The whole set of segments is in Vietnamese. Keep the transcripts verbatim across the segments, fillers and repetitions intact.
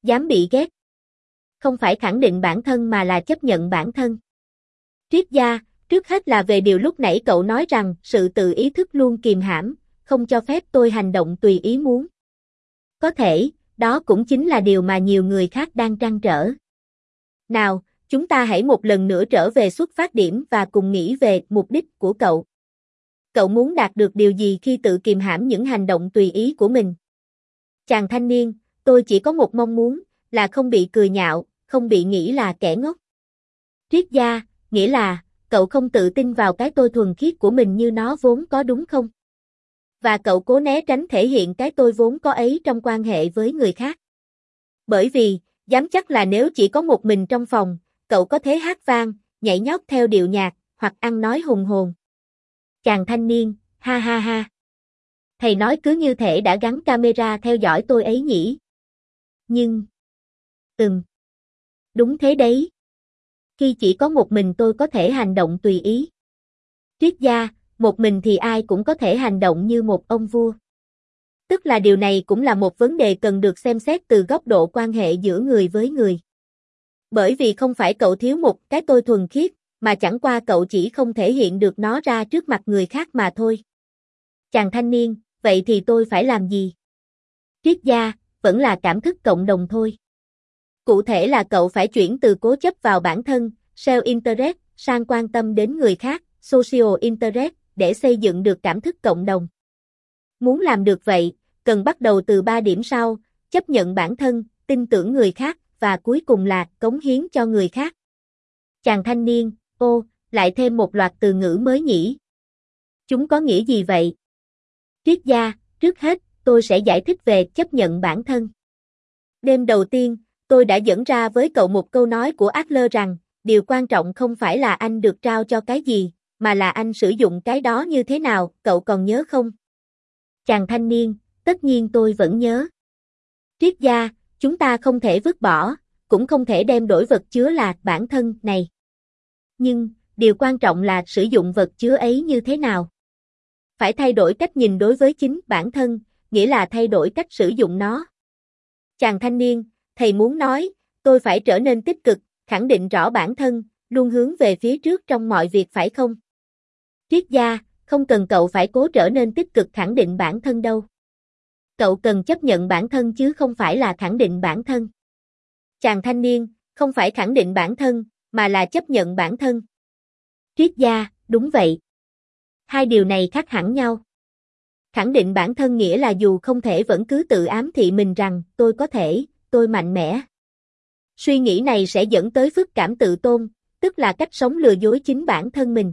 Dám bị ghét. Không phải khẳng định bản thân mà là chấp nhận bản thân. Triết gia, trước hết là về điều lúc nãy cậu nói rằng sự tự ý thức luôn kìm hãm, không cho phép tôi hành động tùy ý muốn. Có thể, đó cũng chính là điều mà nhiều người khác đang trăn trở. Nào, chúng ta hãy một lần nữa trở về xuất phát điểm và cùng nghĩ về mục đích của cậu. Cậu muốn đạt được điều gì khi tự kìm hãm những hành động tùy ý của mình? Chàng thanh niên, tôi chỉ có một mong muốn, là không bị cười nhạo, không bị nghĩ là kẻ ngốc. Triết gia, nghĩa là, cậu không tự tin vào cái tôi thuần khiết của mình như nó vốn có đúng không? Và cậu cố né tránh thể hiện cái tôi vốn có ấy trong quan hệ với người khác. Bởi vì, dám chắc là nếu chỉ có một mình trong phòng, cậu có thể hát vang, nhảy nhót theo điệu nhạc, hoặc ăn nói hùng hồn. Chàng thanh niên, ha ha ha. Thầy nói cứ như thể đã gắn camera theo dõi tôi ấy nhỉ. Nhưng... Ừm. Đúng thế đấy. Khi chỉ có một mình tôi có thể hành động tùy ý. Triết gia, một mình thì ai cũng có thể hành động như một ông vua. Tức là điều này cũng là một vấn đề cần được xem xét từ góc độ quan hệ giữa người với người. Bởi vì không phải cậu thiếu một cái tôi thuần khiết, mà chẳng qua cậu chỉ không thể hiện được nó ra trước mặt người khác mà thôi. Chàng thanh niên, vậy thì tôi phải làm gì? Triết gia, vẫn là cảm thức cộng đồng thôi. Cụ thể là cậu phải chuyển từ cố chấp vào bản thân, self-interest, sang quan tâm đến người khác, social interest, để xây dựng được cảm thức cộng đồng. Muốn làm được vậy, cần bắt đầu từ ba điểm sau, chấp nhận bản thân, tin tưởng người khác, và cuối cùng là cống hiến cho người khác. Chàng thanh niên, ô, lại thêm một loạt từ ngữ mới nhỉ? Chúng có nghĩa gì vậy? Triết gia, trước hết, tôi sẽ giải thích về chấp nhận bản thân. Đêm đầu tiên, tôi đã dẫn ra với cậu một câu nói của Adler rằng, điều quan trọng không phải là anh được trao cho cái gì, mà là anh sử dụng cái đó như thế nào, cậu còn nhớ không? Chàng thanh niên, tất nhiên tôi vẫn nhớ. Triết gia, chúng ta không thể vứt bỏ, cũng không thể đem đổi vật chứa là bản thân này. Nhưng, điều quan trọng là sử dụng vật chứa ấy như thế nào? Phải thay đổi cách nhìn đối với chính bản thân, nghĩa là thay đổi cách sử dụng nó. Chàng thanh niên, thầy muốn nói, tôi phải trở nên tích cực, khẳng định rõ bản thân, luôn hướng về phía trước trong mọi việc phải không? Triết gia, không cần cậu phải cố trở nên tích cực khẳng định bản thân đâu. Cậu cần chấp nhận bản thân chứ không phải là khẳng định bản thân. Chàng thanh niên, không phải khẳng định bản thân, mà là chấp nhận bản thân. Triết gia, đúng vậy. Hai điều này khác hẳn nhau. Khẳng định bản thân nghĩa là dù không thể vẫn cứ tự ám thị mình rằng, tôi có thể, tôi mạnh mẽ. Suy nghĩ này sẽ dẫn tới phức cảm tự tôn, tức là cách sống lừa dối chính bản thân mình.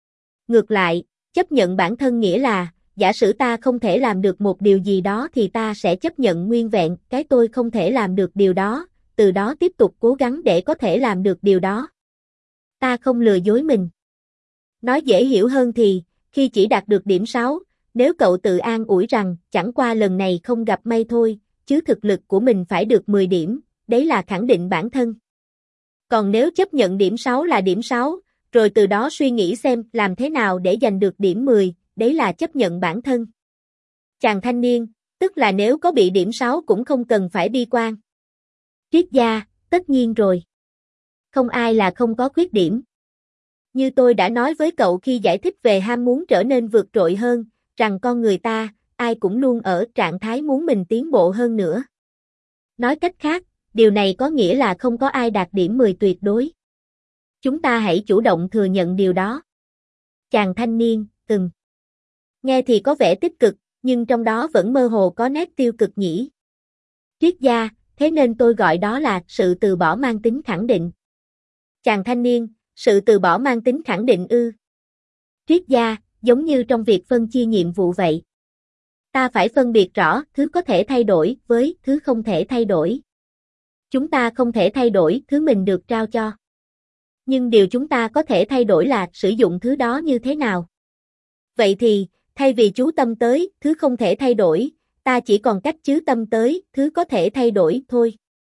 Ngược lại, chấp nhận bản thân nghĩa là, giả sử ta không thể làm được một điều gì đó thì ta sẽ chấp nhận nguyên vẹn cái tôi không thể làm được điều đó, từ đó tiếp tục cố gắng để có thể làm được điều đó. Ta không lừa dối mình. Nói dễ hiểu hơn thì, khi chỉ đạt được điểm sáu, nếu cậu tự an ủi rằng chẳng qua lần này không gặp may thôi, chứ thực lực của mình phải được mười điểm, đấy là khẳng định bản thân. Còn nếu chấp nhận điểm sáu là điểm sáu, rồi từ đó suy nghĩ xem làm thế nào để giành được điểm mười, đấy là chấp nhận bản thân. Chàng thanh niên, tức là nếu có bị điểm sáu cũng không cần phải bi quan. Triết gia, tất nhiên rồi. Không ai là không có khuyết điểm. Như tôi đã nói với cậu khi giải thích về ham muốn trở nên vượt trội hơn, rằng con người ta, ai cũng luôn ở trạng thái muốn mình tiến bộ hơn nữa. Nói cách khác, điều này có nghĩa là không có ai đạt điểm mười tuyệt đối. Chúng ta hãy chủ động thừa nhận điều đó. Chàng thanh niên, ừm. Nghe thì có vẻ tích cực, nhưng trong đó vẫn mơ hồ có nét tiêu cực nhỉ. Triết gia, thế nên tôi gọi đó là sự từ bỏ mang tính khẳng định. Chàng thanh niên, sự từ bỏ mang tính khẳng định ư. Triết gia, giống như trong việc phân chia nhiệm vụ vậy. Ta phải phân biệt rõ thứ có thể thay đổi với thứ không thể thay đổi. Chúng ta không thể thay đổi thứ mình được trao cho. Nhưng điều chúng ta có thể thay đổi là sử dụng thứ đó như thế nào. Vậy thì, thay vì chú tâm tới thứ không thể thay đổi, ta chỉ còn cách chú tâm tới thứ có thể thay đổi thôi.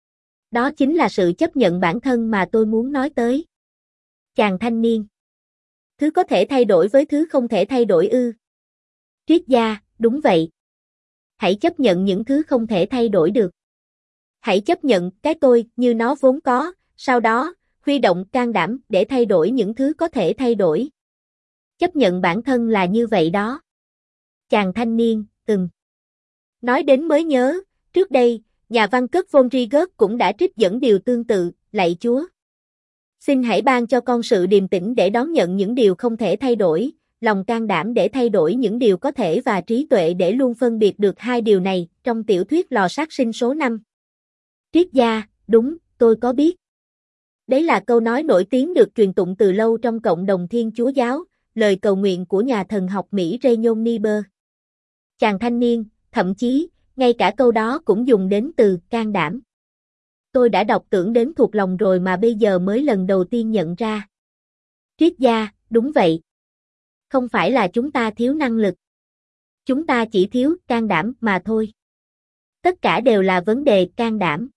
Đó chính là sự chấp nhận bản thân mà tôi muốn nói tới. Chàng thanh niên. Thứ có thể thay đổi với thứ không thể thay đổi ư. Triết gia, đúng vậy. Hãy chấp nhận những thứ không thể thay đổi được. Hãy chấp nhận cái tôi như nó vốn có, sau đó, huy động can đảm để thay đổi những thứ có thể thay đổi. Chấp nhận bản thân là như vậy đó. Chàng thanh niên, ừm. Nói đến mới nhớ, trước đây, nhà văn Kurt Vonnegut cũng đã trích dẫn điều tương tự, lạy Chúa. Xin hãy ban cho con sự điềm tĩnh để đón nhận những điều không thể thay đổi, lòng can đảm để thay đổi những điều có thể và trí tuệ để luôn phân biệt được hai điều này, trong tiểu thuyết Lò sát sinh số năm. Triết gia, đúng, tôi có biết. Đấy là câu nói nổi tiếng được truyền tụng từ lâu trong cộng đồng Thiên Chúa giáo, lời cầu nguyện của nhà thần học Mỹ Raymond Niebuhr. Chàng thanh niên, thậm chí, ngay cả câu đó cũng dùng đến từ can đảm. Tôi đã đọc tưởng đến thuộc lòng rồi mà bây giờ mới lần đầu tiên nhận ra. Triết gia, đúng vậy. Không phải là chúng ta thiếu năng lực. Chúng ta chỉ thiếu can đảm mà thôi. Tất cả đều là vấn đề can đảm.